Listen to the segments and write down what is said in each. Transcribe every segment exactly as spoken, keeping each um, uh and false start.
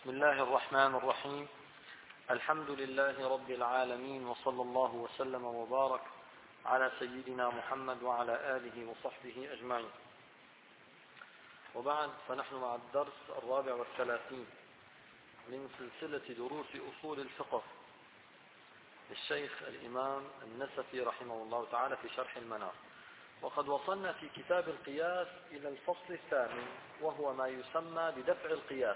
بسم الله الرحمن الرحيم. الحمد لله رب العالمين، وصلى الله وسلم وبارك على سيدنا محمد وعلى آله وصحبه أجمعين. وبعد، فنحن مع الدرس الرابع والثلاثين من سلسلة دروس أصول الفقه للشيخ الإمام النسفي رحمه الله تعالى في شرح المنار. وقد وصلنا في كتاب القياس إلى الفصل الثامن، وهو ما يسمى بدفع القياس.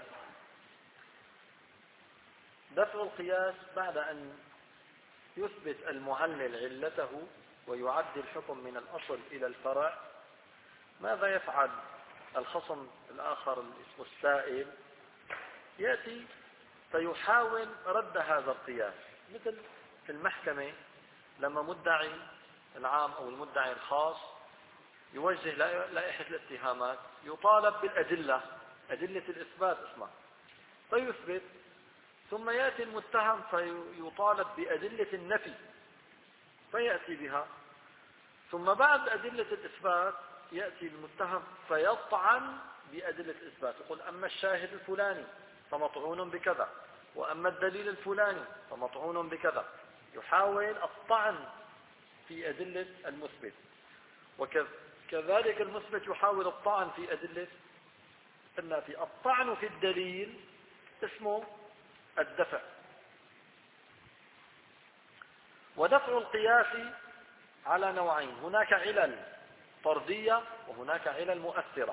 دفع القياس بعد أن يثبت المعلل علته ويعد الحكم من الأصل إلى الفرع، ماذا يفعل الخصم الآخر اسمه السائل؟ يأتي فيحاول رد هذا القياس، مثل في المحكمة لما مدعي العام أو المدعي الخاص يوجه لائحة الاتهامات، يطالب بالأدلة، أدلة الإثبات اسمها، فيثبت، ثم يأتي المتهم فيطالب بأدلة النفي فيأتي بها، ثم بعد أدلة الإثبات يأتي المتهم فيطعن بأدلة الإثبات، يقول أما الشاهد الفلاني فمطعون بكذا، وأما الدليل الفلاني فمطعون بكذا، يحاول الطعن في أدلة المثبت، وكذلك المثبت يحاول الطعن في أدلة النافي. الطعن في الدليل اسمه الدفع. ودفع القياس على نوعين، هناك علل طردية وهناك علل مؤثرة.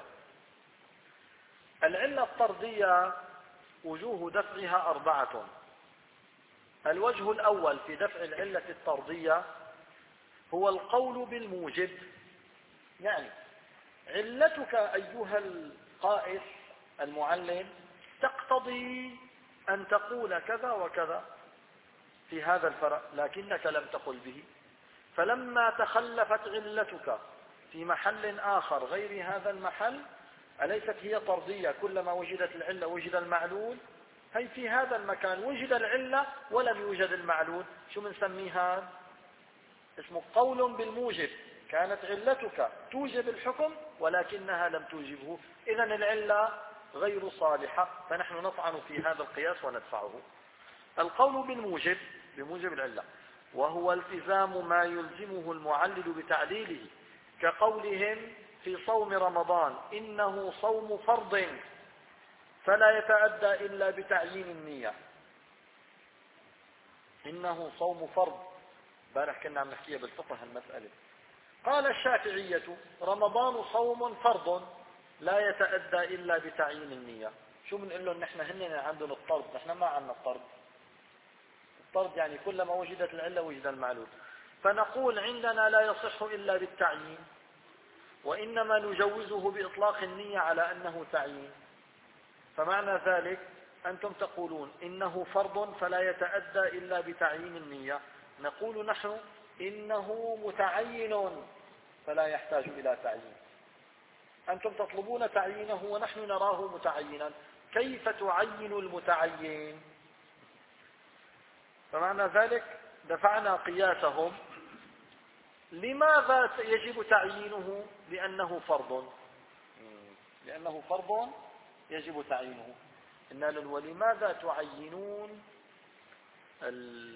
العلة الطردية وجوه دفعها أربعة. الوجه الأول في دفع العلة الطردية هو القول بالموجب، يعني علتك أيها القائس المعلم تقتضي أن تقول كذا وكذا في هذا الفرع، لكنك لم تقل به، فلما تخلفت علتك في محل آخر غير هذا المحل أليست هي طردية؟ كلما وجدت العلة وجد المعلول. هي في هذا المكان وجد العلة ولم يوجد المعلول، شو بنسميها؟ اسمه قول بالموجب. كانت علتك توجب الحكم ولكنها لم توجبه، إذن العلة غير صالحة، فنحن نطعن في هذا القياس وندفعه. القول بالموجب بموجب العلة، وهو التزام ما يلزمه المعلل بتعليله، كقولهم في صوم رمضان إنه صوم فرض فلا يتأدى إلا بتعيين النية. إنه صوم فرض، بارح كنا عم نحكيها بالفقه المسألة. قال الشافعية رمضان صوم فرض لا يتأدى إلا بتعيين النية. شو بنقول لهم؟ نحن هن عندهم الطرد، نحن ما عندنا الطرد. الطرد يعني كلما وجدت العلة وجد المعلول، فنقول عندنا لا يصح إلا بالتعيين، وإنما نجوزه بإطلاق النية على أنه تعيين. فمعنى ذلك أنتم تقولون إنه فرض فلا يتأدى إلا بتعيين النية، نقول نحن إنه متعين فلا يحتاج إلى تعيين. أنتم تطلبون تعيينه ونحن نراه متعينا، كيف تعين المتعين؟ فمعنى ذلك دفعنا قياسهم. لماذا يجب تعيينه؟ لأنه فرض، لأنه فرض يجب تعيينه. إن ولماذا تعينون ال...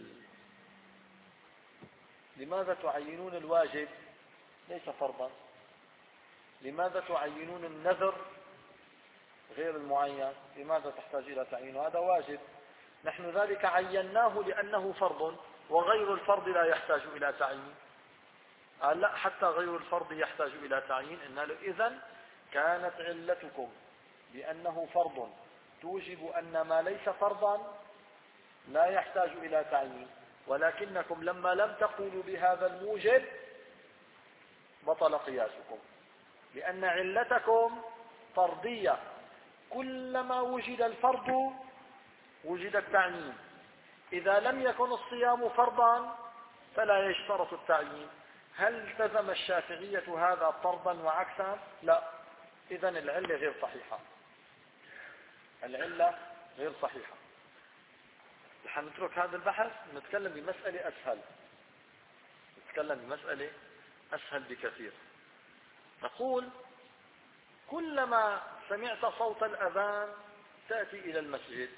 لماذا تعينون الواجب؟ ليس فرضا. لماذا تعينون النذر غير المعين؟ لماذا تحتاج إلى تعيينه؟ هذا واجب، نحن ذلك عيناه لأنه فرض، وغير الفرض لا يحتاج إلى تعيين. قال لا، حتى غير الفرض يحتاج إلى تعيين. إن إذن كانت علتكم بأنه فرض توجب أن ما ليس فرضا لا يحتاج إلى تعيين، ولكنكم لما لم تقولوا بهذا الموجب بطل قياسكم، لأن علتكم فرضية. كلما وجد الفرض وجد التعيين. إذا لم يكن الصيام فرضا فلا يشترط التعيين. هل التزم الشافعية هذا فرضا وعكسا؟ لا. إذن العلة غير صحيحة، العلة غير صحيحة. نحن نترك هذا البحث، نتكلم بمسألة أسهل، نتكلم بمسألة أسهل بكثير. نقول كلما سمعت صوت الأذان تأتي إلى المسجد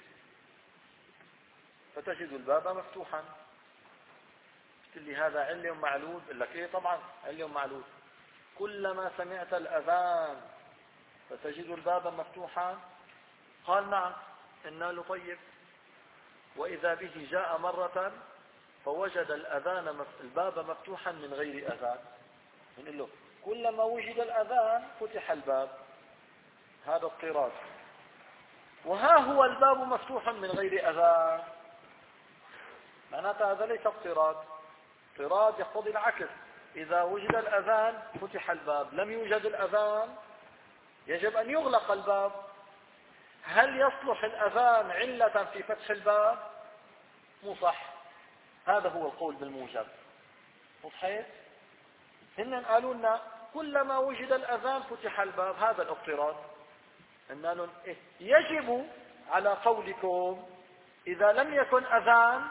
فتجد الباب مفتوحا، قلت لي هذا علة معلول؟ قل لك إيه طبعا علة معلول. كلما سمعت الأذان فتجد الباب مفتوحا؟ قال نعم. قلنا له طيب، وإذا به جاء مرة فوجد الأذان الباب مفتوحا من غير أذان، نقول له كلما وجد الأذان فتح الباب، هذا اضطراد. وها هو الباب مفتوح من غير أذان، معناتها هذا ليس اضطراد. اضطراد يقتضي العكس، إذا وجد الأذان فتح الباب، لم يوجد الأذان يجب أن يغلق الباب. هل يصلح الأذان علة في فتح الباب؟ مو صح. هذا هو القول بالموجب. وصحيح هن قالوا لنا كلما وجد الأذان فتح الباب، هذا الاضطراد. قلنا لهم إيه؟ يجب على قولكم إذا لم يكن أذان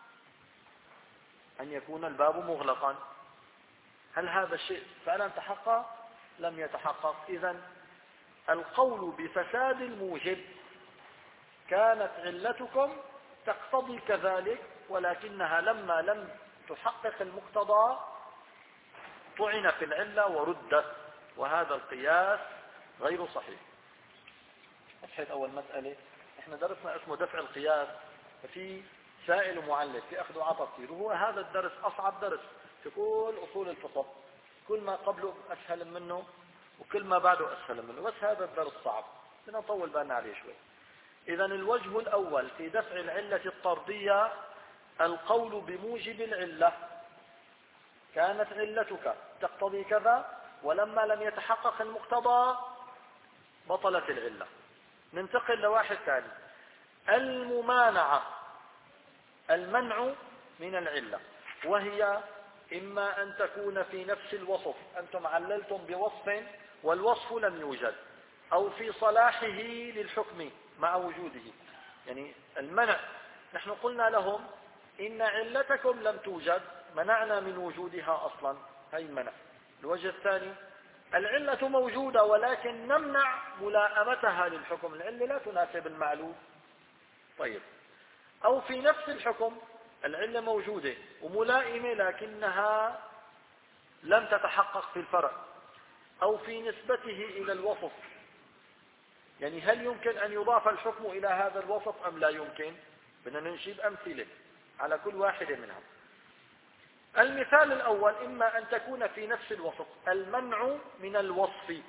أن يكون الباب مغلقا. هل هذا الشيء فعلا تحقق؟ لم يتحقق. إذن القول بفساد الموجب كانت علتكم تقتضي كذلك، ولكنها لما لم تحقق المقتضى طعن في العلة وردت، وهذا القياس غير صحيح. فتحت أول مسألة. احنا درسنا اسمه دفع القياس، ففي سائل ومعلل، في أخذ وعطاء كثير، وهو هذا الدرس أصعب درس في كل أصول الفقه. كل ما قبله أسهل منه وكل ما بعده أسهل منه، بس هذا الدرس صعب، بدنا نطول بالنا عليه شوي. إذا الوجه الأول في دفع العلة الطردية القول بموجب العلة. كانت علتك تقتضي كذا، ولما لم يتحقق المقتضى بطلت العلة. ننتقل لواحد ثاني، الممانعة، المنع من العلة، وهي إما أن تكون في نفس الوصف، أنتم عللتم بوصف والوصف لم يوجد، أو في صلاحه للحكم مع وجوده. يعني المنع، نحن قلنا لهم إن علتكم لم توجد، منعنا من وجودها أصلا، هي المنع. الوجه الثاني، العلة موجودة ولكن نمنع ملائمتها للحكم، العلة لا تناسب المعلوم. طيب، أو في نفس الحكم العلة موجودة وملائمة لكنها لم تتحقق في الفرع، أو في نسبته إلى الوصف، يعني هل يمكن أن يضاف الحكم إلى هذا الوصف أم لا يمكن؟ بدنا ننشد أمثلة على كل واحدة منها. المثال الأول، إما أن تكون في نفس الوصف، المنع من الوصف.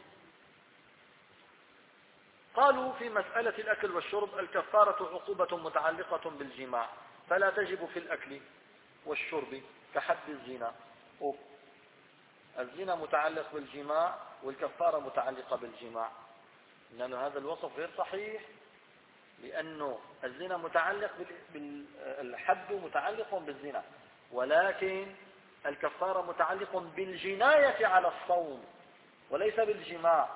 قالوا في مسألة الأكل والشرب الكفارة عقوبة متعلقة بالجماع، فلا تجب في الأكل والشرب كحد الزنا. أوه. الزنا متعلق بالجماع والكفارة متعلقة بالجماع، لأن هذا الوصف غير صحيح، لأنه الزنا متعلق بالحد متعلق بالزنا، ولكن الكفارة متعلق بالجناية على الصوم وليس بالجماع.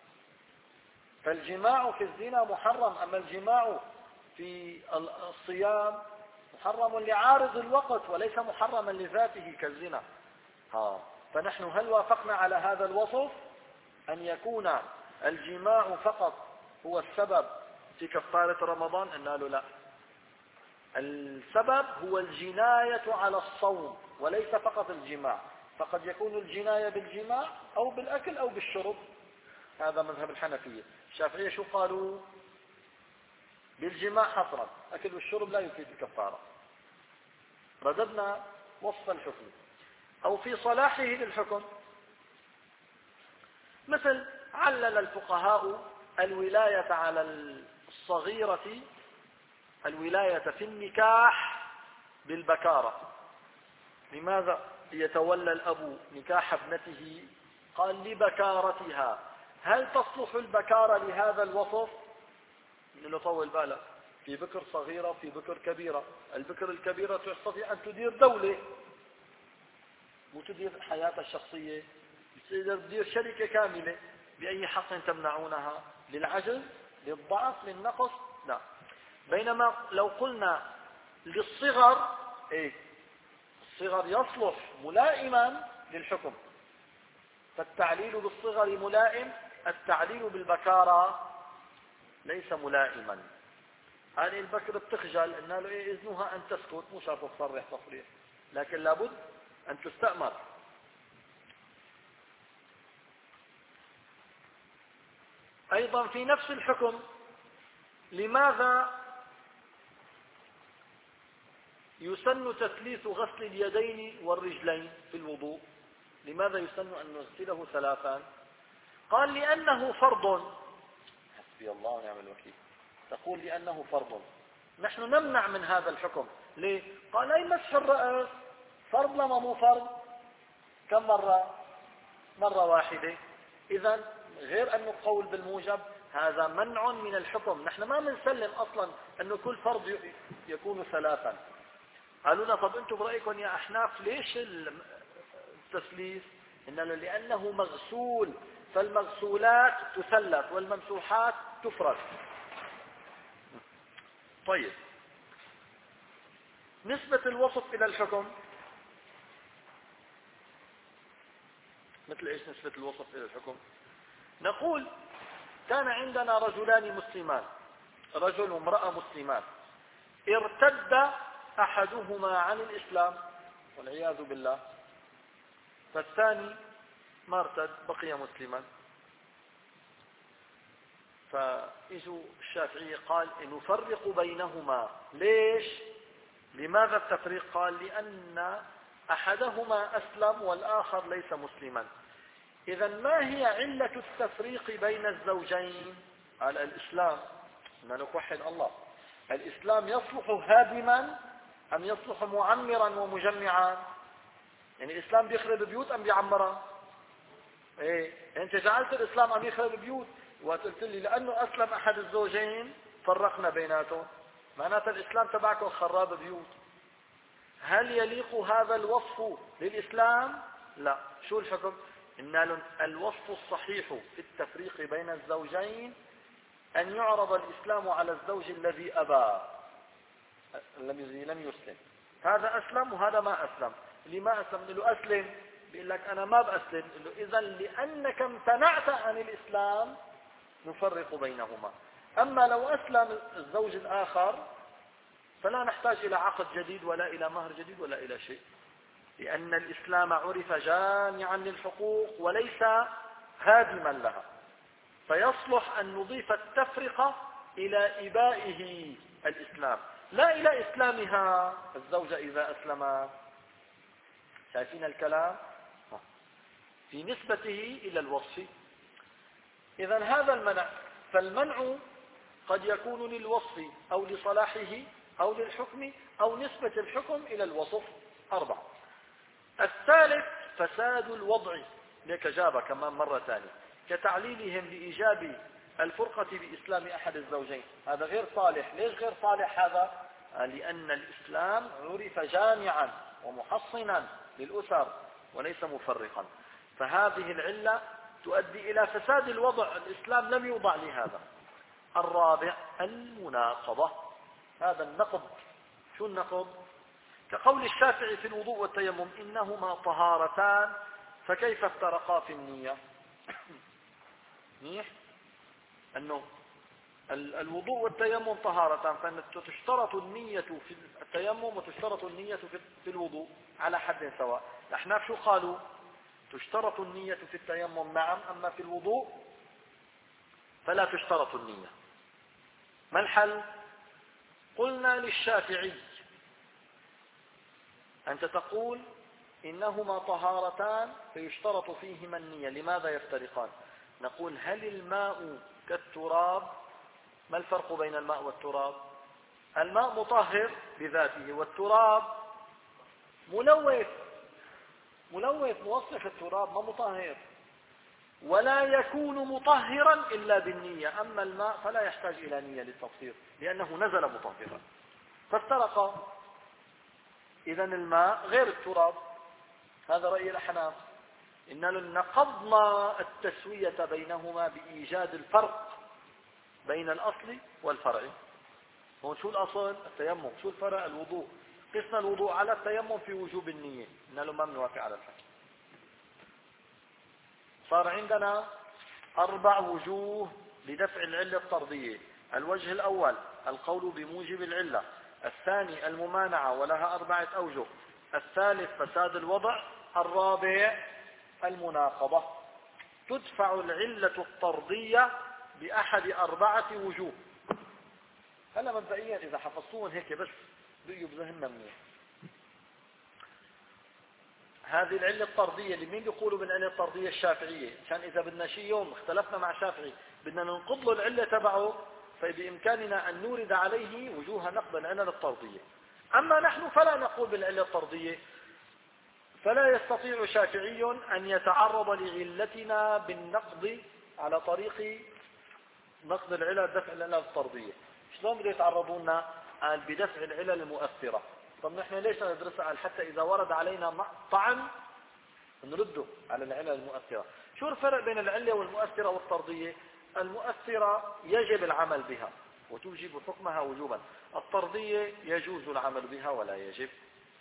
فالجماع في الزنا محرم، أما الجماع في الصيام محرم لعارض الوقت وليس محرما لذاته كالزنا. ها. فنحن هل وافقنا على هذا الوصف أن يكون الجماع فقط هو السبب في كفارة رمضان؟ قلنا له لا، السبب هو الجناية على الصوم وليس فقط الجماع، فقد يكون الجناية بالجماع أو بالأكل أو بالشرب. هذا مذهب الحنفية. الشافعية شو قالوا؟ بالجماع حصرا، أكل والشرب لا يفيد الكفارة. رددنا وصف الحكم. أو في صلاحه للحكم، مثل علل الفقهاء الولاية على الصغيرة، الولاية في النكاح بالبكارة. لماذا يتولى الأب نكاح ابنته؟ قال لبكارتها. هل تصلح البكارة لهذا الوصف؟ نطول بالك، في بكر صغيرة في بكر كبيرة. البكر الكبيرة تستطيع أن تدير دولة، مو تدير حياتها الشخصية، تدير شركة كاملة. بأي حق تمنعونها؟ للعجز، للضعف، للنقص؟ لا. بينما لو قلنا للصغر، ايه، الصغر يصلح ملائما للحكم، فالتعليل بالصغر ملائم، التعليل بالبكارة ليس ملائما. هذه البكر بتخجل، قلنا له إيه إذنها أن تسكت، مو شرط تصرح تصريح، لكن لابد أن تستأمر. أيضا في نفس الحكم، لماذا يسن تثليث غسل اليدين والرجلين في الوضوء؟ لماذا يسن أن نغسله ثلاثا؟ قال لأنه فرض. حسبي الله ونعم الوكيل. تقول لأنه فرض، نحن نمنع من هذا الحكم. ليه؟ قال أي مسح الرأس فرض لما مو فرض؟ كم مرة؟ مرة واحدة. إذا غير أنه قول بالموجب، هذا منع من الحكم. نحن ما بنسلم أصلا أنه كل فرض يكون ثلاثا. قالوا لنا طب أنتم برأيكم يا أحناف ليش التثليث؟ إنه لأنه مغسول، فالمغسولات تثلث والممسوحات تفرد. طيب، نسبة الوصف إلى الحكم، مثل إيش نسبة الوصف إلى الحكم؟ نقول كان عندنا رجلان مسلمان، رجل وامرأة مسلمان، ارتد أحدهما عن الإسلام والعياذ بالله، فالثاني ما ارتد بقي مسلما. فإجوا الشافعي قال نفرق بينهما. ليش؟ لماذا التفريق؟ قال لأن أحدهما أسلم والآخر ليس مسلما. إذا ما هي علة التفريق بين الزوجين؟ على الإسلام. ما نوحد الله، الإسلام يصلح هادما أم يصلح معمرا ومجمعا؟ يعني الإسلام بيخرب بيوت أم بيعمرها؟ إيه، أنت جعلت الإسلام أم يخرب بيوت، وقلت لي لأنه أسلم أحد الزوجين فرقنا بيناتهم، معناته الإسلام تبعكم خراب بيوت. هل يليق هذا الوصف للإسلام؟ لا. شو الحكم؟ إن الوصف الصحيح في التفريق بين الزوجين أن يعرض الإسلام على الزوج الذي أبى، الذي لم يسلم. هذا أسلم وهذا ما أسلم. اللي ما أسلم له أسلم، بيقول لك أنا ما بأسلم، إذا لأنك امتنعت عن الإسلام نفرق بينهما. أما لو أسلم الزوج الآخر فلا نحتاج إلى عقد جديد ولا إلى مهر جديد ولا إلى شيء، لأن الإسلام عرف جامعا للحقوق وليس هادما لها، فيصلح أن نضيف التفرقة إلى إبائه الإسلام لا إلى إسلامها الزوجة إذا أسلم. شايفين الكلام؟ في نسبته إلى الوصف. إذا هذا المنع، فالمنع قد يكون للوصف أو لصلاحه أو للحكم أو نسبة الحكم إلى الوصف. أربعة. الثالث فساد الوضع، لك جابة كمان مرة ثانية، كتعليلهم لإيجاب الفرقة بإسلام أحد الزوجين. هذا غير صالح. ليش غير صالح هذا؟ لأن الإسلام عرف جامعا ومحصنا للأسر وليس مفرقا، فهذه العلة تؤدي إلى فساد الوضع. الإسلام لم يوضع لهذا. الرابع المناقضة، هذا النقض. شو النقض؟ كقول الشافعي في الوضوء والتيمم إنهما طهارتان فكيف افترقا في النية؟ منيح أنه الوضوء والتيمم طهارتان، فإن تشترط النية في التيمم وتشترط النية في الوضوء على حد سواء. الأحناف شو قالوا؟ تشترط النية في التيمم نعم، أما في الوضوء فلا تشترط النية. ما الحل؟ قلنا للشافعي أنت تقول إنهما طهارتان فيشترط فيهما النية، لماذا يفترقان؟ نقول هل الماء كالتراب؟ ما الفرق بين الماء والتراب؟ الماء مطهر بذاته والتراب ملوث، ملوث موصف. التراب ما مطهر، ولا يكون مطهرا إلا بالنية. أما الماء فلا يحتاج إلى نية للتطهير لأنه نزل مطهرا، فافترقا. إذا الماء غير التراب. هذا رأي الأحناف. إننا نقضنا التسوية بينهما بإيجاد الفرق بين الأصل والفرع. هون شو الأصل؟ التيمم. شو الفرع؟ الوضوء. قسنا الوضوء على التيمم في وجوب النية، إننا ما بنوافق على الحكم. صار عندنا أربع وجوه لدفع العلة الطردية. الوجه الأول القول بموجب العلة، الثاني الممانعة ولها أربعة أوجه، الثالث فساد الوضع، الرابع المناقضة. تدفع العلة الطردية بأحد أربعة وجوه. هلا مبدئيا إذا حفظتوهم هيك بس بقيوا بذهننا منيح. هذه العلة الطردية اللي مين بيقولوا بالعلة الطردية؟ الشافعية. عشان إذا بدنا شيء يوم اختلفنا مع شافعي بدنا ننقض له العلة تبعه، فبإمكاننا أن نورد عليه وجوه نقض العلة الطردية. أما نحن فلا نقول بالعلة الطردية، فلا يستطيع شافعي أن يتعرض لعلتنا بالنقض على طريق نقض العلل دفع العلل الطردية. شلون بده يتعرضوا لنا؟ قال بدفع العلل المؤثرة. طب نحن ليش ندرسها؟ قال حتى إذا ورد علينا طعن نرده على العلل المؤثرة. شو الفرق بين العلة والمؤثرة والطردية؟ المؤثرة يجب العمل بها وتوجب حكمها وجوبا، الطردية يجوز العمل بها ولا يجب.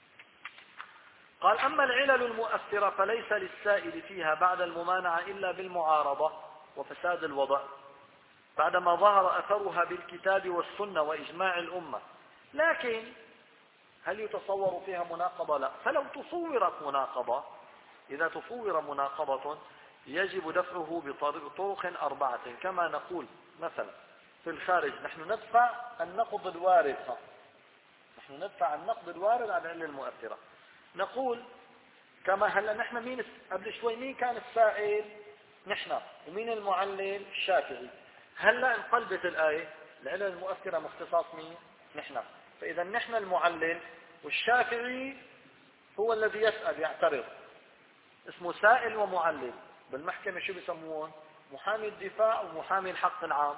قال أما العلل المؤثرة فليس للسائل فيها بعد الممانعة إلا بالمعارضة وفساد الوضع، بعدما ظهر أثرها بالكتاب والسنة وإجماع الأمة. لكن هل يتصور فيها مناقضة؟ لا. فلو تصورت مناقضة، إذا تصور مناقضة يجب دفعه بطرق أربعة، كما نقول مثلا في الخارج نحن ندفع النقض الوارد، نحن ندفع النقض الوارد على العلة المؤثرة. نقول كما هلا نحن مين قبل شوي مين كان السائل؟ نحن. ومين المعلل؟ الشافعي. هلا انقلبت الآية، العلة المؤثرة مختصاص مين؟ نحن. فإذا نحن المعلل والشافعي هو الذي يسأل يعترض، اسمه سائل ومعلل. بالمحكمة شو بيسموهم؟ محامي الدفاع ومحامي الحق العام.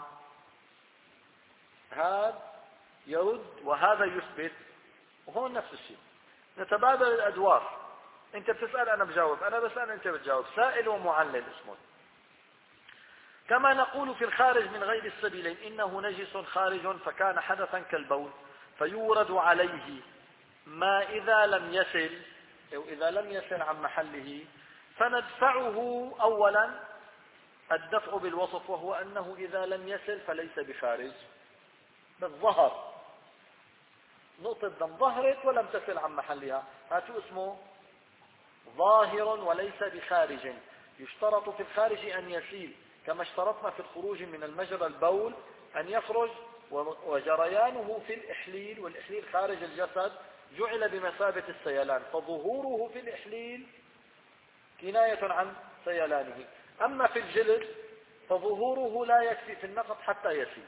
هذا يرد وهذا يثبت، وهون نفس الشيء، نتبادل الأدوار. انت بتسأل انا بجاوب، انا بسأل انت بتجاوب، سائل ومعلل اسمه. كما نقول في الخارج من غير السبيلين إنه نجس خارج فكان حدثا كالبول فيورد عليه ما إذا لم يصل أو إذا لم يصل عن محله، فندفعه أولا الدفع بالوصف، وهو أنه إذا لم يصل فليس بخارج. بالظهر نقطة دم ظهرت ولم تصل عن محلها، هاتو اسمه ظاهر وليس بخارج. يشترط في الخارج أن يسيل، كما اشترطنا في الخروج من المجرى البول أن يخرج، وجريانه في الإحليل، والإحليل خارج الجسد جعل بمثابة السيلان، فظهوره في الإحليل كناية عن سيلانه. أما في الجلد فظهوره لا يكفي في النقض حتى يسيل.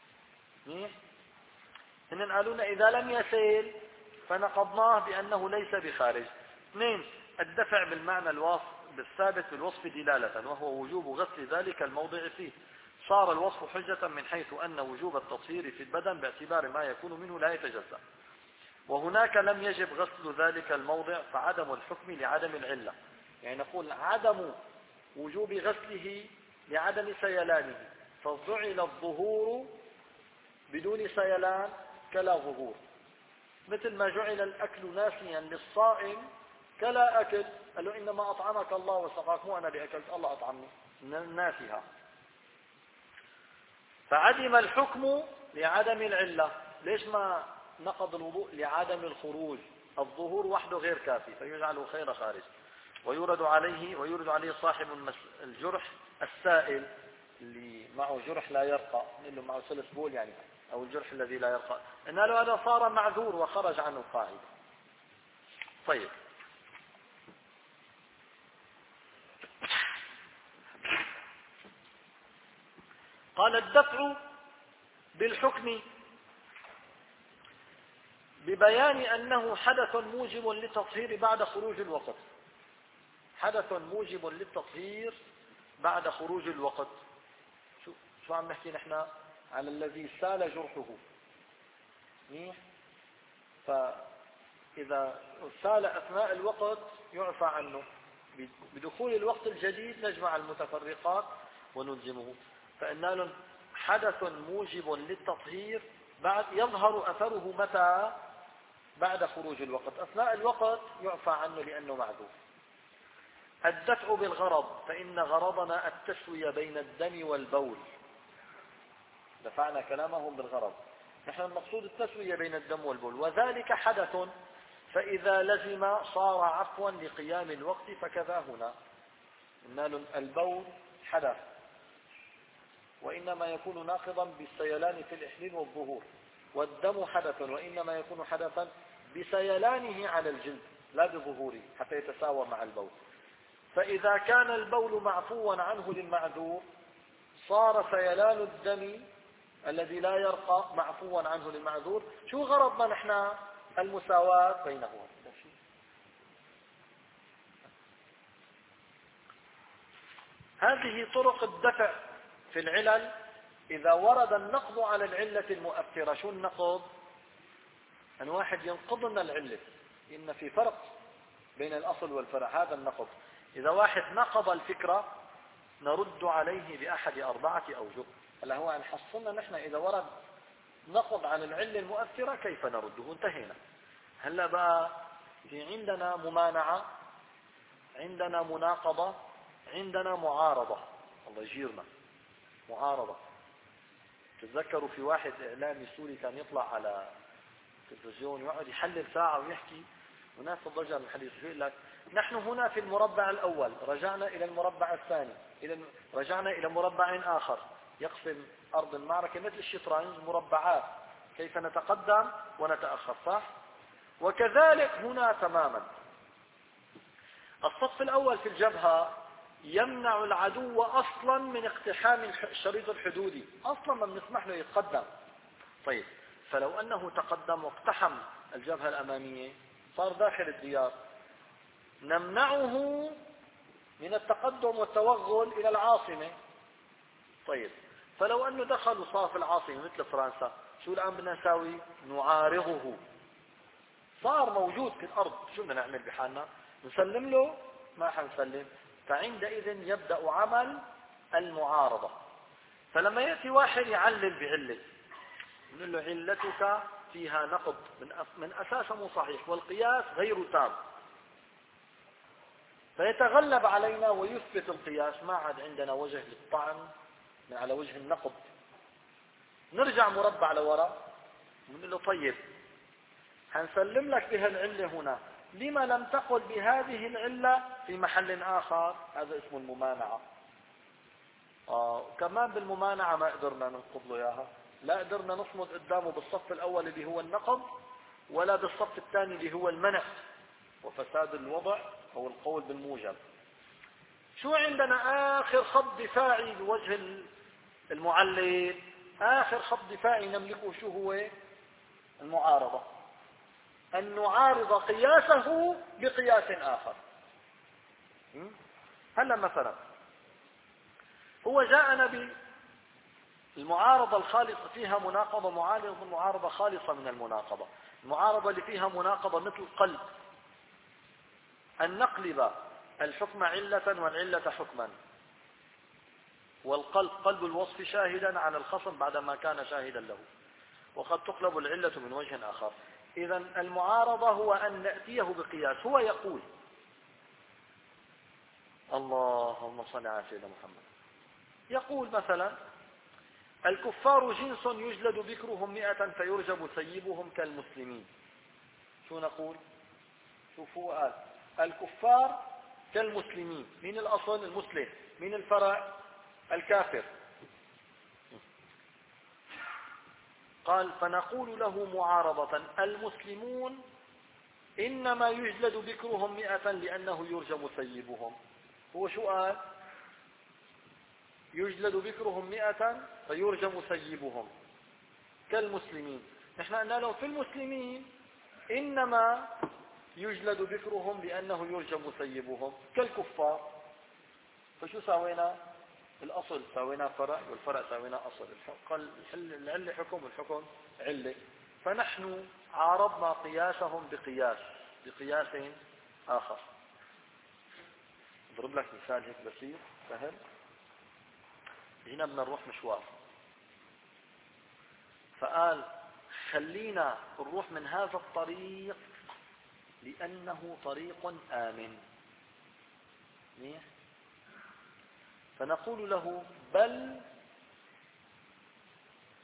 إن قالوا لنا إذا لم يسيل فنقضناه بأنه ليس بخارج. اثنين، الدفع بالمعنى الواصف بالثابت بالوصف دلالة، وهو وجوب غسل ذلك الموضع فيه. صار الوصف حجة من حيث أن وجوب التطهير في البدن باعتبار ما يكون منه لا يتجزأ، وهناك لم يجب غسل ذلك الموضع فعدم الحكم لعدم العلة. يعني نقول عدم وجوب غسله لعدم سيلانه، فجعل الظهور بدون سيلان كلا ظهور، مثل ما جعل الأكل ناسيا للصائم كلا أكل. قال له إنما أطعمك الله وسقاك، مو أنا اللي أكلت، الله أطعمني، ناسها. فعدم الحكم لعدم العلة. ليش ما نقض الوضوء؟ لعدم الخروج، الظهور وحده غير كافي، فيجعله خير خارج. ويورد عليه ويورد عليه صاحب الجرح السائل اللي معه جرح لا يرقى، اللي معه سلس بول يعني، أو الجرح الذي لا يرقى، إن له هذا صار معذور وخرج عنه القاعدة. طيب، قال الدفع بالحكم ببيان أنه حدث موجب للتطهير بعد خروج الوقت. حدث موجب للتطهير بعد خروج الوقت. شو شو عم نحكي نحن؟ على الذي سال جرحه. منيح؟ فإذا سال أثناء الوقت يعفى عنه، بدخول الوقت الجديد نجمع المتفرقات ونلزمه. فإن لهم حدث موجب للتطهير بعد يظهر أثره متى؟ بعد خروج الوقت. أثناء الوقت يعفى عنه لأنه معذور. الدفع بالغرض، فإن غرضنا التسوية بين الدم والبول. دفعنا كلامهم بالغرض. نحن المقصود التسوية بين الدم والبول، وذلك حدث فإذا لزم صار عفوا لقيام الوقت، فكذا هنا. إن البول حدث وإنما يكون ناقضا بالسيلان في الإحليل والظهور، والدم حدث وإنما يكون حدثا بسيلانه على الجلد لا بظهوره حتى يتساوى مع البول. فإذا كان البول معفوا عنه للمعذور صار سيلان الدم الذي لا يرقى معفوا عنه للمعذور. شو غرضنا نحن؟ المساواة بينهما. هذه طرق الدفع في العلل إذا ورد النقض على العلة المؤثرة. شو النقض؟ أن واحد ينقض لنا العلة، إن في فرق بين الأصل والفرع. هذا النقض إذا واحد نقض الفكرة نرد عليه بأحد أربعة أوجه. هلا هو أن حصلنا نحن إذا ورد نقض عن العلة المؤثرة كيف نرده، انتهينا. هلا بقى في عندنا ممانعة، عندنا مناقضة، عندنا معارضة. الله يجيرنا. معارضة. تتذكروا في واحد إعلامي سوري كان يطلع على التلفزيون ويقعد يحلل ساعة ويحكي، وناس الضجر من الحديث يقول لك نحن هنا في المربع الأول، رجعنا إلى المربع الثاني، إلى رجعنا إلى مربع آخر. يقسم أرض المعركة مثل الشطرنج مربعات، كيف نتقدم ونتأخر، صح؟ وكذلك هنا تماما. الصف الأول في الجبهة يمنع العدو أصلا من اقتحام الشريط الحدودي، أصلا ما بنسمح له يتقدم. طيب فلو أنه تقدم واقتحم الجبهة الأمامية صار داخل الديار، نمنعه من التقدم والتوغل إلى العاصمة. طيب فلو أنه دخل وصار في العاصمة مثل فرنسا، شو الآن بدنا نساوي؟ نعارضه. صار موجود في الأرض، شو بدنا نعمل بحالنا؟ نسلم له؟ ما حنسلم. فعندئذ يبدأ عمل المعارضة. فلما يأتي واحد يعلل بعلة نقول له علتك فيها نقض من أساسه مو صحيح والقياس غير تام، فيتغلب علينا ويثبت القياس، ما عاد عندنا وجه للطعن على وجه النقض. نرجع مربع لوراء ونقول له طيب هنسلم لك بها العلة هنا، لما لم تقل بهذه العلة في محل آخر؟ هذا اسمه الممانعة. آه كمان بالممانعة ما قدرنا ننقض له إياها، لا قدرنا نصمد قدامه بالصف الأول اللي هو النقض، ولا بالصف الثاني اللي هو المنع وفساد الوضع أو القول بالموجب. شو عندنا آخر خط دفاعي بوجه المعلل؟ آخر خط دفاعي نملكه شو هو؟ المعارضة. أن نعارض قياسه بقياس آخر. هلا مثلا هو جاءنا بالمعارضة الخالصة فيها مناقضة، معارضة معارضة خالصة من المناقضة. المعارضة اللي فيها مناقضة مثل القلب، أن نقلب الحكم علة والعلة حكما، والقلب قلب الوصف شاهدا عن الخصم بعدما كان شاهدا له، وقد تقلب العلة من وجه آخر. إذا المعارضة هو أن نأتيه بقياس. هو يقول اللهم صل على سيدنا محمد، يقول مثلا الكفار جنس يجلد بكرهم مئة فيرجب سيبهم كالمسلمين. شو نقول؟ شوفوا قال الكفار كالمسلمين. من الأصل المسلم، من الفرع الكافر. قال فنقول له معارضة المسلمون إنما يجلد بكرهم مئة لأنه يرجم سيبهم. هو شو قال؟ يجلد بكرهم مئة فيرجم سيبهم كالمسلمين. نحن قلنا له في المسلمين إنما يجلد بكرهم لأنه يرجم سيبهم كالكفار. فشو سوينا؟ الأصل سوينا فرع والفرع سوينا أصل. العلة حكم والحكم علة. فنحن عارضنا قياسهم بقياس بقياس آخر. اضرب لك مثال هيك بسيط سهل. هنا بدنا نروح مشوار، فقال خلينا نروح من هذا الطريق لأنه طريق آمن. منيح؟ فنقول له بل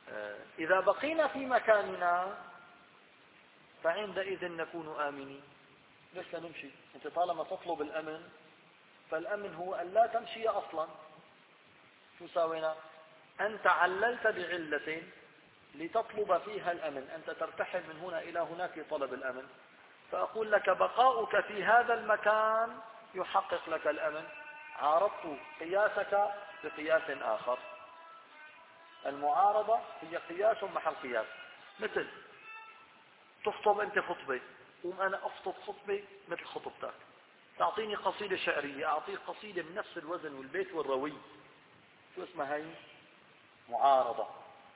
إذا بقينا في مكاننا فعندئذ نكون آمنين. ليش لا نمشي؟ أنت طالما تطلب الأمن فالأمن هو أن لا تمشي أصلا. شو ساوينا؟ أنت عللت بعلة لتطلب فيها الأمن، أنت ترتحل من هنا إلى هناك لطلب الأمن، فأقول لك بقاؤك في هذا المكان يحقق لك الأمن. عارضت قياسك بقياس آخر. المعارضة هي قياس محل قياس. مثل تخطب أنت خطبة، قوم أنا أخطب خطبة مثل خطبتك، تعطيني قصيدة شعرية أعطيك قصيدة من نفس الوزن والبيت والروي. شو اسمها هي؟ معارضة.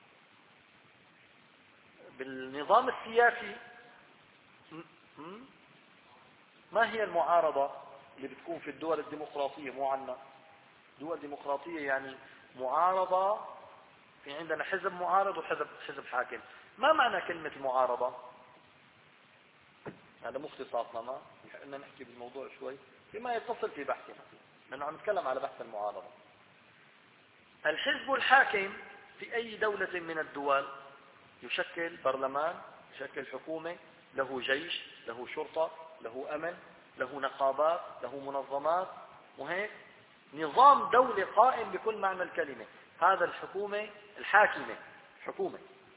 بالنظام السياسي ما هي المعارضة اللي بتكون في الدول الديمقراطية؟ مو عنا دول ديمقراطية يعني معارضة، في عندنا حزب معارض وحزب حزب حاكم. ما معنى كلمة المعارضة؟ هذا مختصاتنا، ما بدنا نحكي بالموضوع شوي بما يتصل في بحثنا، لأنه عم نتكلم على بحث المعارضة. الحزب الحاكم في أي دولة من الدول يشكل برلمان، يشكل حكومة، له جيش، له شرطة، له أمن، له نقابات، له منظمات، وهيك نظام دولة قائم بكل معنى الكلمة. هذا الحكومة الحاكمة حكومة.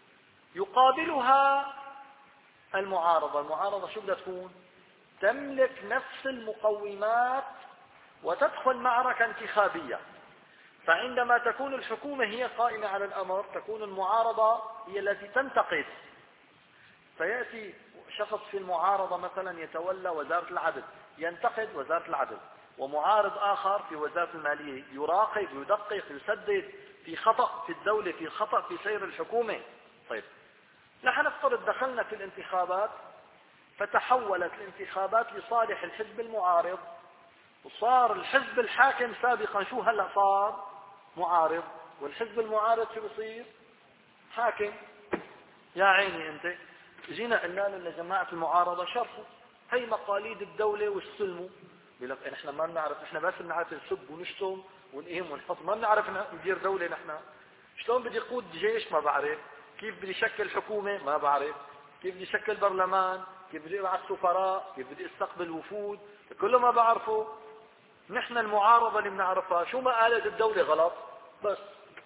يقابلها المعارضة. المعارضة شو بدها تكون؟ تملك نفس المقومات وتدخل معركة انتخابية. فعندما تكون الحكومة هي قائمة على الأمر تكون المعارضة هي التي تنتقد. فيأتي شخص في المعارضة مثلا يتولى وزارة العدل ينتقد وزارة العدل، ومعارض آخر في وزارة المالية يراقب يدقق يسدد في خطأ في الدولة، في خطأ في سير الحكومة. طيب نحن نفترض دخلنا في الانتخابات فتحولت الانتخابات لصالح الحزب المعارض، وصار الحزب الحاكم سابقا شو هلأ صار؟ معارض، والحزب المعارض شو بصير؟ حاكم. يا عيني انت، جينا قلنا له لجماعة المعارضة شرفوا هي مقاليد الدولة واستلموا. بيقول لك نحن ما بنعرف، نحن بس بنعرف نسب ونشتم ونقيم ونحط، ما بنعرف ندير دولة. نحن شلون بدي قود جيش؟ ما بعرف. كيف بدي شكل حكومة؟ ما بعرف. كيف بدي شكل برلمان؟ كيف بدي ابعث سفراء؟ كيف بدي استقبل وفود؟ كله ما بعرفه. نحن المعارضة اللي بنعرفها شو ما قالت الدولة غلط بس.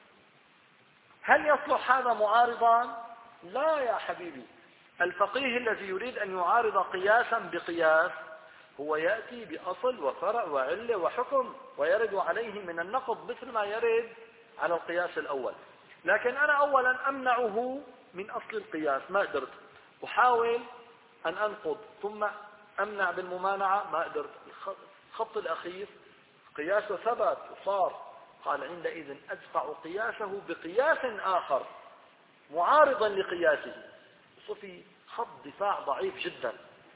هل يصلح هذا معارضا؟ لا يا حبيبي. الفقيه الذي يريد أن يعارض قياسا بقياس هو يأتي بأصل وفرع وعلة وحكم ويرد عليه من النقض مثل ما يرد على القياس الأول. لكن أنا أولا أمنعه من أصل القياس، ما قدرت، أحاول أن أنقض ثم أمنع بالممانعة، ما قدرت. الخط الأخير قياسه ثبت وصار، قال عندئذ أدفع قياسه بقياس آخر معارضا لقياسه. صفي خط دفاع ضعيف جدا،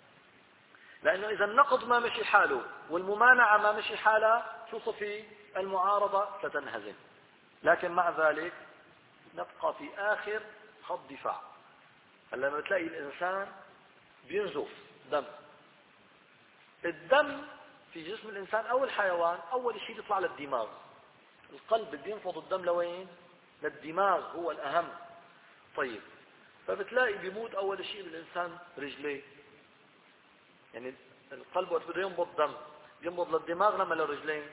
لأنه إذا النقض ما مشي حاله والممانعة ما مشي حالها شو صفي؟ المعارضة ستنهزم. لكن مع ذلك نبقى في آخر خط دفاع. لما تلاقي الإنسان بينزف دم، الدم في جسم الإنسان أو الحيوان أول شيء بيطلع للدماغ. القلب بده ينفض الدم لوين؟ للدماغ، هو الأهم. طيب فبتلاقي بيموت أول شيء بالإنسان رجليه، يعني القلب وقت بده ينبض دم ينبض للدماغ لما للرجلين.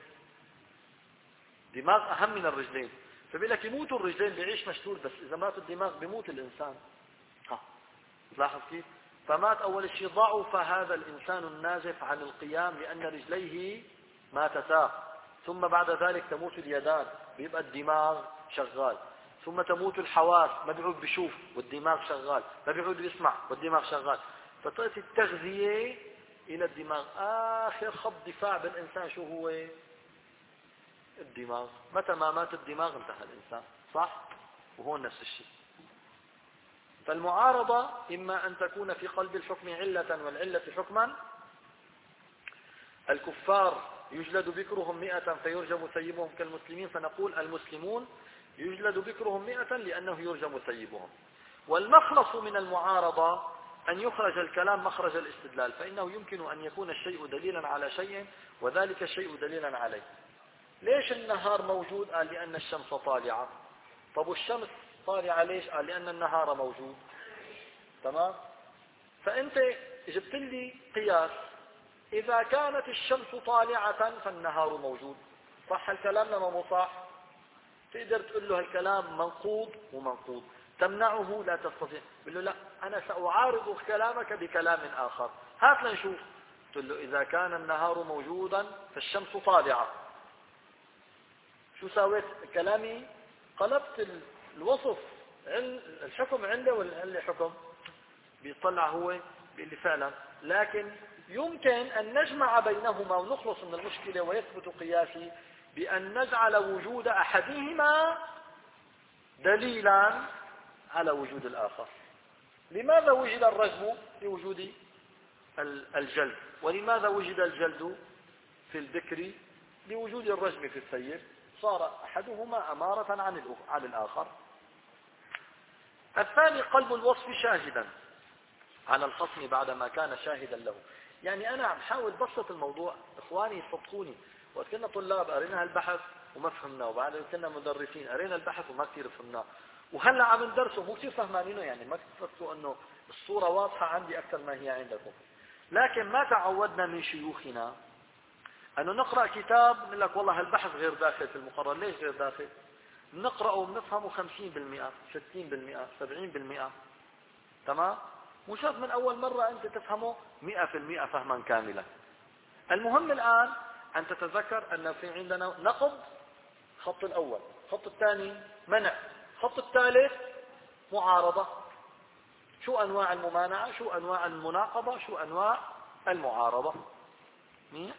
دماغ أهم من الرجلين، فبيقول لك يموتوا الرجلين بيعيش مشلول، بس إذا مات الدماغ بيموت الإنسان. ها تلاحظ كيف؟ فمات أول شيء ضعف هذا الإنسان النازف عن القيام لأن رجليه ماتتا، ثم بعد ذلك تموت اليدان بيبقى الدماغ شغال، ثم تموت الحواس ما بيعود بيشوف والدماغ شغال، ما بيعود بيسمع والدماغ شغال، فتأتي التغذية إلى الدماغ. آخر خط دفاع بالإنسان شو هو؟ الدماغ. متى ما مات الدماغ انتهى الإنسان، صح؟ وهون نفس الشيء. فالمعارضة إما أن تكون في قلب الحكم علة والعلة حكما. الكفار يجلد بكرهم مئة فيرجم ثيبهم كالمسلمين، فنقول المسلمون يجلد بكرهم مئة لأنه يرجم ثيبهم. والمخلص من المعارضة أن يخرج الكلام مخرج الاستدلال، فإنه يمكن أن يكون الشيء دليلا على شيء وذلك الشيء دليلا عليه. ليش النهار موجود؟ قال لأن الشمس طالعة. طب والشمس طالعة ليش؟ قال لأن النهار موجود. تمام. فأنت جبت لي قياس إذا كانت الشمس طالعة فالنهار موجود. صح الكلام لما مو صح؟ تقدر تقول له الكلام منقوض ومنقوض، تمنعه لا تستطيع. بقول له لا، أنا سأعارض كلامك بكلام آخر، هات لنشوف. قلت له إذا كان النهار موجودا فالشمس طالعة. شو سويت؟ كلامي قلبت الوصف الحكم عنده ولا اللي حكم؟ بيطلع هو بيقول لي فعلا، لكن يمكن أن نجمع بينهما ونخلص من المشكلة ويثبت قياسي بأن نجعل وجود أحدهما دليلا على وجود الآخر. لماذا وجد الرجم لوجود الجلد؟ ولماذا وجد الجلد في الذكر لوجود الرجم في السير؟ صار أحدهما أمارة عن الآخر. الثاني قلب الوصف شاهدا على الخصم بعدما كان شاهدا له. يعني أنا عم حاول بسط الموضوع، إخواني صدقوني، وقت كنا طلاب قرينا البحث وما فهمناه، وبعد كنا مدرسين قرينا البحث وما كثير فهمناه، وهلا عم ندرسه مو كثير فهمانينه. يعني ما تفكروا انه الصورة واضحة عندي اكثر ما هي عندكم، لكن ما تعودنا من شيوخنا انه نقرأ كتاب نقول لك والله هالبحث غير داخل في المقرر. ليش غير داخل؟ نقرأه ونفهمه خمسين بالمئة ستين بالمئة سبعين بالمئة. تمام؟ مو شرط من اول مرة انت تفهمه مئة في المئة فهما كاملا. المهم الان ان تتذكر ان في عندنا نقض خط الاول، خط الثاني منع، خط الثالث معارضة. شو انواع الممانعة؟ شو انواع المناقضة؟ شو انواع المعارضة؟ مين؟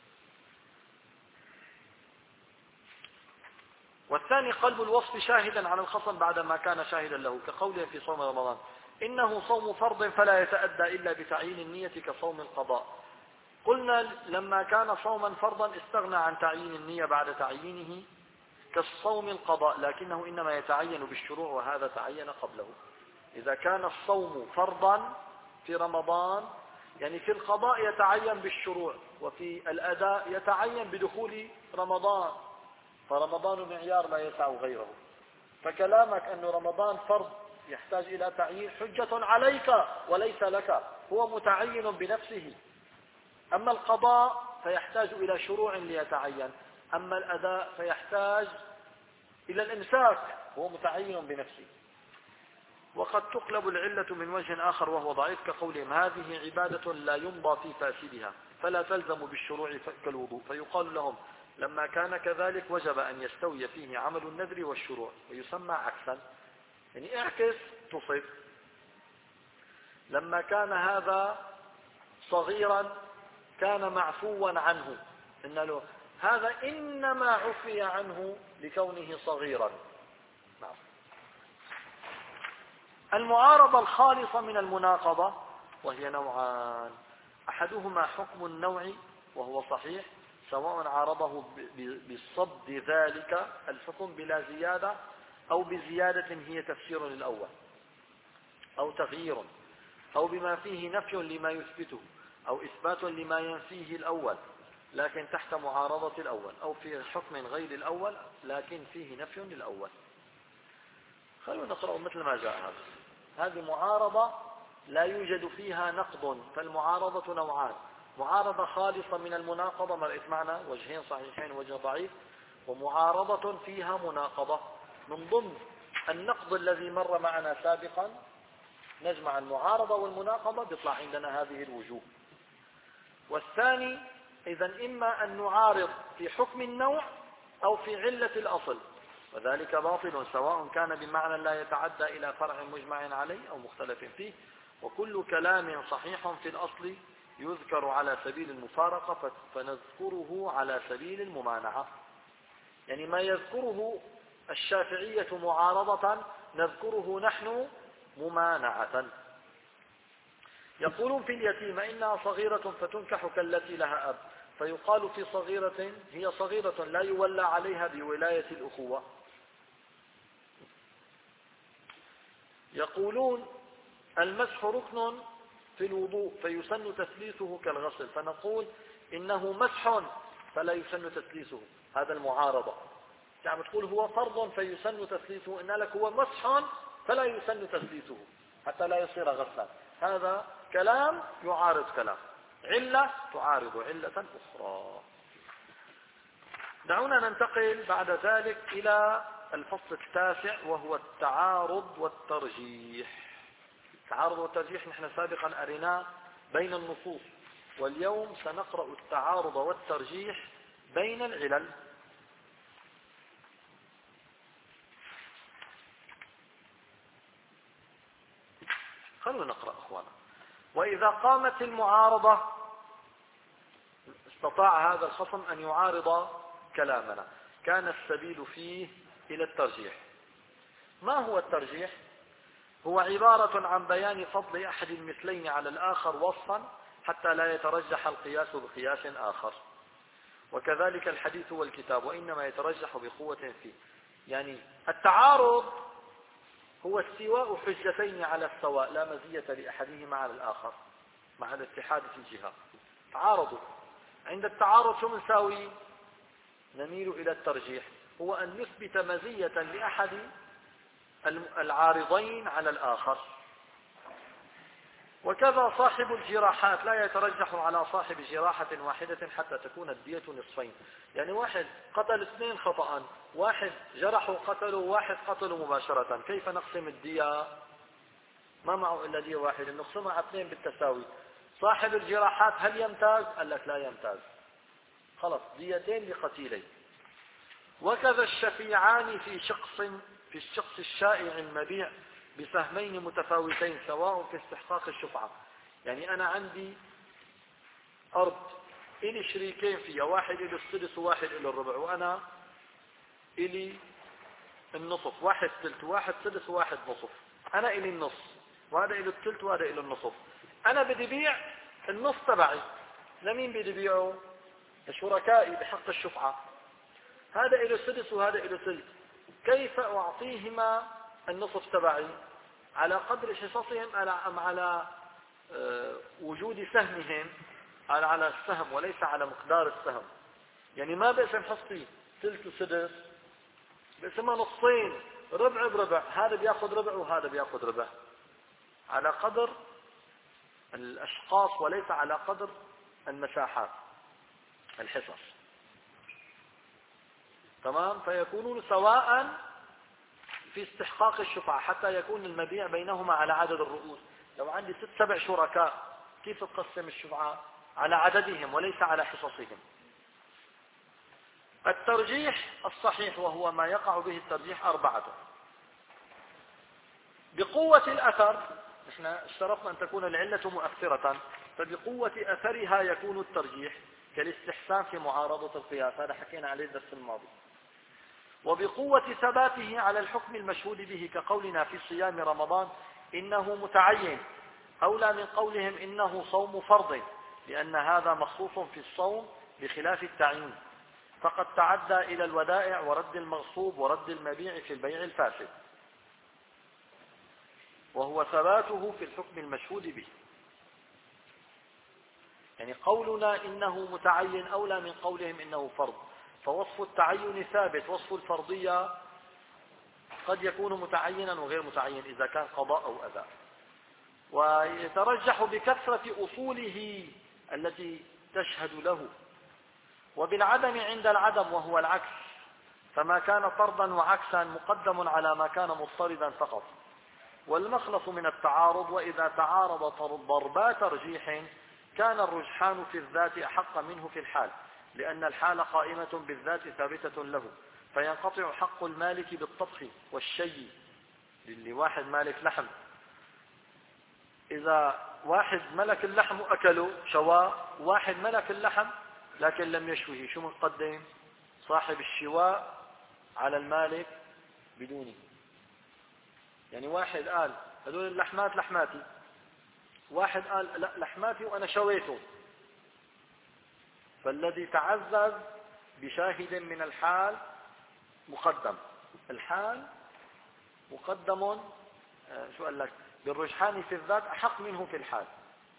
والثاني قلب الوصف شاهدا على الخصم بعدما كان شاهدا له، كقوله في صوم رمضان إنه صوم فرض فلا يتأدى إلا بتعيين النية كصوم القضاء. قلنا لما كان صوما فرضا استغنى عن تعيين النية بعد تعيينه كالصوم القضاء، لكنه إنما يتعين بالشروع وهذا تعين قبله. إذا كان الصوم فرضا في رمضان يعني في القضاء يتعين بالشروع، وفي الأداء يتعين بدخول رمضان، فرمضان معيار لا يسع غيره. فكلامك أن رمضان فرض يحتاج إلى تعيين حجة عليك وليس لك، هو متعين بنفسه. أما القضاء فيحتاج إلى شروع ليتعين، أما الأداء فيحتاج إلى الإمساك، هو متعين بنفسه. وقد تقلب العلة من وجه آخر وهو ضعيف، كقولهم هذه عبادة لا يمضى في فاسدها فلا تلزم بالشروع كالوضوء، فيقال لهم لما كان كذلك وجب أن يستوي فيه عمل النذر والشروع، ويسمى عكسا. يعني اعكس تصب. لما كان هذا صغيرا كان معفوا عنه، إن له هذا إنما عفي عنه لكونه صغيرا. نعم. المعارضة الخالصة من المناقضة وهي نوعان، أحدهما حكم النوع وهو صحيح سواء عارضه بصد ذلك الحكم بلا زيادة أو بزيادة هي تفسير للأول أو تغيير أو بما فيه نفي لما يثبته أو إثبات لما ينفيه الأول لكن تحت معارضة الأول، أو في حكم غير الأول لكن فيه نفي للأول. خلونا نقرأ مثل ما جاء هذا. هذه معارضة لا يوجد فيها نقض، فالمعارضة نوعان: معارضة خالصة من المناقضة مرأت معنا وجهين صحيحين وجه ضعيف، ومعارضة فيها مناقضة. من ضمن النقض الذي مر معنا سابقا نجمع المعارضة والمناقضة بيطلع عندنا هذه الوجوه. والثاني إذن إما أن نعارض في حكم النوع أو في علة الأصل، وذلك باطل سواء كان بمعنى لا يتعدى إلى فرع مجمع عليه أو مختلف فيه. وكل كلام صحيح في الأصل يذكر على سبيل المفارقة فنذكره على سبيل الممانعة. يعني ما يذكره الشافعية معارضة نذكره نحن ممانعة. يقولون في اليتيمة إنها صغيرة فتنكح كالتي لها أب، فيقال في صغيرة هي صغيرة لا يولى عليها بولاية الأخوة. يقولون المسح ركن في الوضوء فيسن تثليثه كالغسل، فنقول إنه مسح فلا يسن تثليثه. هذا المعارضة. يعني بتقول هو فرض فيسن تثليثه، إن لك هو مسح فلا يسن تثليثه حتى لا يصير غسلا. هذا كلام يعارض كلام، علة تعارض علة أخرى. دعونا ننتقل بعد ذلك إلى الفصل التاسع، وهو التعارض والترجيح. التعارض والترجيح نحن سابقا أريناه بين النصوص، واليوم سنقرأ التعارض والترجيح بين العلل. خلونا نقرأ أخوانا. وإذا قامت المعارضة استطاع هذا الخصم أن يعارض كلامنا، كان السبيل فيه إلى الترجيح. ما هو الترجيح؟ هو عبارة عن بيان فضل أحد المثلين على الآخر وصفا حتى لا يترجح القياس بقياس آخر. وكذلك الحديث والكتاب، وإنما يترجح بقوة فيه. يعني التعارض هو استواء حجتين على السواء، لا مزية لأحدهما على الآخر مع الاتحاد في جهة. تعارضوا. عند التعارض شو نساوي؟ نميل إلى الترجيح، هو أن نثبت مزية لأحد العارضين على الآخر. وكذا صاحب الجراحات لا يترجح على صاحب جراحة واحدة حتى تكون الدية نصفين. يعني واحد قتل اثنين خطأ، واحد جرحوا قتلوا، واحد قتلوا مباشرة، كيف نقسم الدية؟ ما معه إلا دية واحدة، نقسمها على اثنين بالتساوي. صاحب الجراحات هل يمتاز؟ قال لك لا يمتاز، خلص ديتين لقتيلين. وكذا الشفيعان في شخص في الشخص الشائع المبيع بسهمين متفاوتين سواء في استحقاق الشفعة. يعني أنا عندي أرض إلي شريكين فيها، واحد إلي السدس وواحد إلي الربع، وأنا إلي النصف، واحد ثلث واحد سدس وواحد نصف. أنا إلي النص وهذا إلي الثلث وهذا إلي النصف. أنا بدي بيع النص تبعي، لمين بدي بيعه؟ شركائي بحق الشفعة، هذا إلي السدس وهذا إلي ثلث. كيف أعطيهما النصف تبعي؟ على قدر حصصهم أم على وجود سهمهم؟ على السهم وليس على مقدار السهم. يعني ما بقسم حصتي ثلث وسدس، بقسمها نصين، ربع بربع، هذا بياخذ ربع وهذا بياخذ ربع، على قدر الأشخاص وليس على قدر المساحات الحصص. تمام؟ فيكونون سواء في استحقاق الشفعة حتى يكون المبيع بينهما على عدد الرؤوس. لو عندي ست سبع شركاء كيف تقسم الشفعة؟ على عددهم وليس على حصصهم. الترجيح الصحيح وهو ما يقع به الترجيح أربعة. بقوة الأثر، احنا اشترطنا أن تكون العلة مؤثرة، فبقوة أثرها يكون الترجيح كالاستحسان في معارضة القياس، هذا حكينا عليه الدرس الماضي. وبقوة ثباته على الحكم المشهود به كقولنا في صيام رمضان إنه متعين، أولى من قولهم إنه صوم فرض، لأن هذا مخصوص في الصوم بخلاف التعيين، فقد تعدى إلى الودائع ورد المغصوب ورد المبيع في البيع الفاسد، وهو ثباته في الحكم المشهود به. يعني قولنا إنه متعين أولى من قولهم إنه فرض، فوصف التعين ثابت، وصف الفرضية قد يكون متعينا وغير متعين إذا كان قضاء أو أداء. ويترجح بكثرة أصوله التي تشهد له، وبالعدم عند العدم وهو العكس، فما كان طردا وعكسا مقدم على ما كان مضطردا فقط. والمخلص من التعارض وإذا تعارض ضربا ترجيح كان الرجحان في الذات أحق منه في الحال، لأن الحال قائمة بالذات ثابتة له، فينقطع حق المالك بالطبخ والشي، للي واحد مالك لحم، إذا واحد ملك اللحم وأكله شواه، واحد ملك اللحم لكن لم يشوه، شو مقدم؟ صاحب الشواء على المالك بدونه. يعني واحد قال هذول اللحمات لحماتي، واحد قال لا لحماتي وأنا شويته، فالذي تعزز بشاهد من الحال مقدم، الحال مقدم شو قال لك بالرجحان في الذات أحق منه في الحال،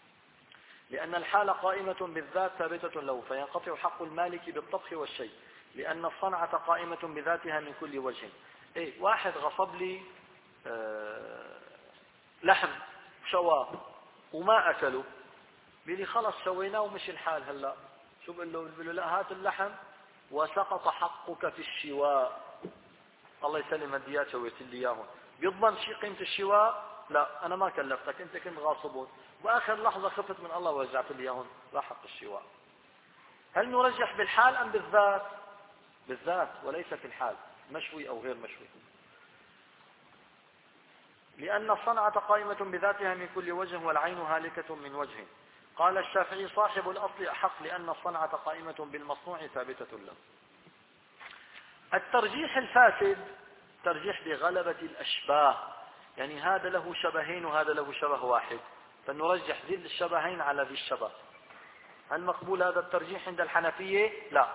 لأن الحال قائمة بالذات ثابتة له، فينقطع حق المالك بالطبخ والشيء، لأن الصنعة قائمة بذاتها من كل وجه. إيه واحد غصب لي آه لحم شواه وما أكله، بيلي خلص شويناه ومشي الحال. هلا شو بقول له؟ بقول له لا، هات اللحم وسقط حقك في الشواء، الله يسلم هديات شويت لي اياهم. بيضمن شيء قيمة الشواء؟ لا، أنا ما كلفتك، أنت كنت غاصبون، وآخر لحظة خفت من الله ورجعت لي اياهم، لا حق الشواء. هل نرجح بالحال أم بالذات؟ بالذات وليس في الحال، مشوي أو غير مشوي. لأن الصنعة قائمة بذاتها من كل وجه والعين هالكة من وجه. قال الشافعي صاحب الأصل أحق، لأن الصنعة قائمة بالمصنوع ثابتة له. الترجيح الفاسد ترجيح بغلبة الأشباه، يعني هذا له شبهين وهذا له شبه واحد، فنرجح ذي الشبهين على ذي الشبه. هل مقبول هذا الترجيح عند الحنفية؟ لا،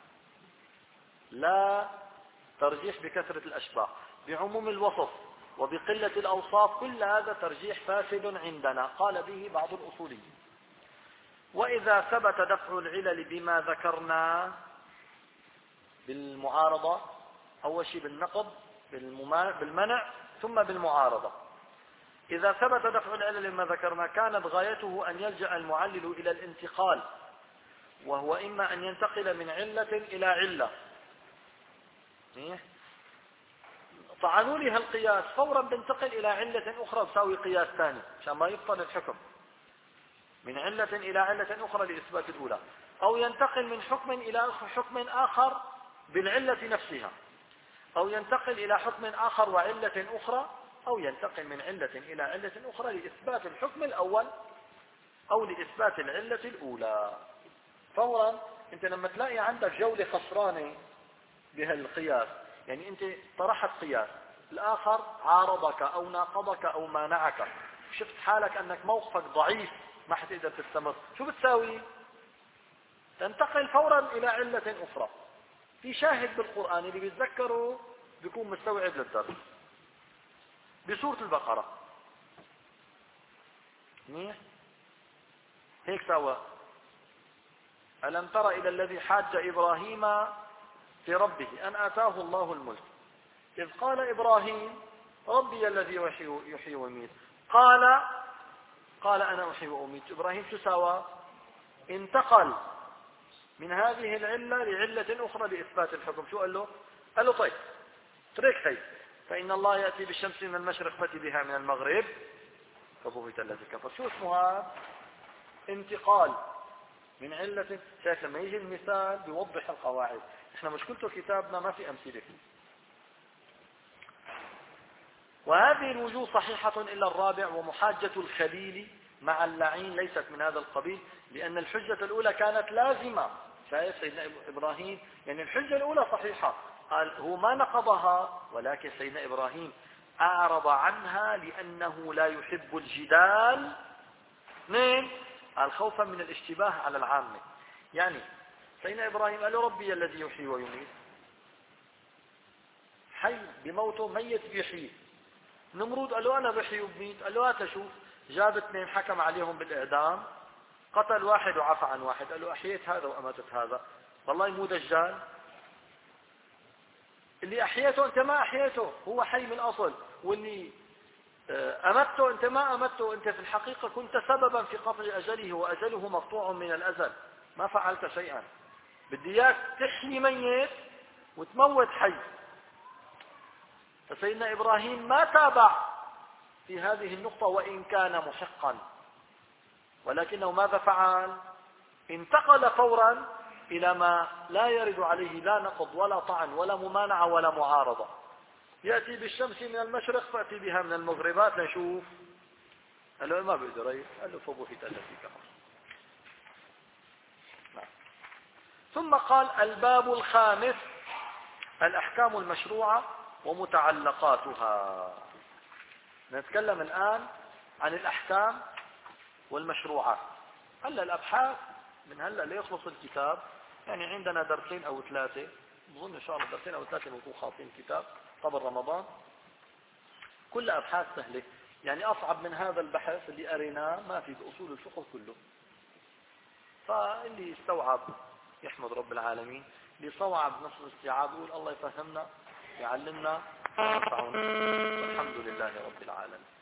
لا ترجيح بكثرة الأشباه، بعموم الوصف وبقلة الأوصاف، كل هذا ترجيح فاسد عندنا، قال به بعض الأصوليين. وإذا ثبت دفع العلل بما ذكرنا، بالمعارضة أول شيء، بالنقض، بالمنع، ثم بالمعارضة. إذا ثبت دفع العلل بما ذكرنا كانت غايته أن يلجأ المعلل إلى الانتقال، وهو إما أن ينتقل من علة إلى علة. طعنوا لي هالقياس، فورا بنتقل إلى علة أخرى بساوي قياس ثاني عشان ما يبطل الحكم، من علة إلى علة أخرى لإثبات الأولى، أو ينتقل من حكم إلى حكم آخر بالعلة نفسها، أو ينتقل إلى حكم آخر وعلة أخرى، أو ينتقل من علة إلى علة أخرى لإثبات الحكم الأول أو لإثبات العلة الأولى. فورا أنت لما تلاقي عندك جولة خسرانة بهالقياس، يعني أنت طرحت قياس، الآخر عارضك أو ناقضك أو مانعك، شفت حالك أنك موقفك ضعيف ما حتقدر تستمر، شو بتساوي؟ تنتقل فورا إلى علة أخرى. في شاهد بالقرآن اللي بيتذكره بيكون مستوعب للدرس، بسورة البقرة. منيح هيك سوا. ألم تر إلى الذي حاج إبراهيم في ربه أن آتاه الله الملك إذ قال إبراهيم ربي الذي يحيي ويميت قال قال أنا أحيي وأميت. إبراهيم شو سوى؟ انتقل من هذه العلة لعلة أخرى لإثبات الحكم. شو قال له؟ قال له طيب اترك هي، فإن الله يأتي بالشمس من المشرق فأتي بها من المغرب فبهت الذي كفر. شو اسمه هذا؟ انتقال من علة. شايف لما يجي المثال بيوضح القواعد. احنا مشكلته كتابنا ما في أمثلة فيه. وهذه الوجوه صحيحة إلا الرابع، ومحاجة الخليل مع اللعين ليست من هذا القبيل، لأن الحجة الأولى كانت لازمة. شايف سيدنا إبراهيم، يعني الحجة الأولى صحيحة، قال هو ما نقضها، ولكن سيدنا إبراهيم أعرض عنها لأنه لا يحب الجدال. اثنين، قال خوفا من الاشتباه على العامة. يعني سيدنا إبراهيم قال له ربي الذي يحيي ويميت، حي بموته، ميت بيحيي. نمرود قال له أنا بحيي وبميت، قال له هات شوف. جاب اثنين حكم عليهم بالإعدام، قتل واحد وعفى عن واحد، قال له أحييت هذا وأماتت هذا، والله مو دجال. اللي أحييته أنت ما أحييته، هو حي من الأصل، واللي أمته أنت ما أمته، أنت في الحقيقة كنت سببا في قطع أجله، وأجله مقطوع من الأزل، ما فعلت شيئا. بدي إياك تحيي ميت وتموت حي. فسيدنا إبراهيم ما تابع في هذه النقطة وإن كان محقا، ولكنه ماذا فعل؟ انتقل فورا إلى ما لا يرد عليه لا نقض ولا طعن ولا ممانعة ولا معارضة. يأتي بالشمس من المشرق فأتي بها من المغربات نشوف. قال له ما بقدر، قال له فبهت الذي كفر. ثم قال الباب الخامس الأحكام المشروعة ومتعلقاتها. نتكلم الآن عن الأحكام والمشروعات. هلا الأبحاث من هلا ليخلص الكتاب، يعني عندنا درسين أو ثلاثة، بظن إن شاء الله درسين أو ثلاثة نكون خاطين الكتاب قبل رمضان. كل أبحاث سهلة، يعني أصعب من هذا البحث اللي أريناه ما في بأصول الفقه كله. فاللي استوعب يحمد رب العالمين، بصوعة بنص الاستيعاب يقول الله يفهمنا يعلمنا وينفعنا. والحمد لله رب العالمين.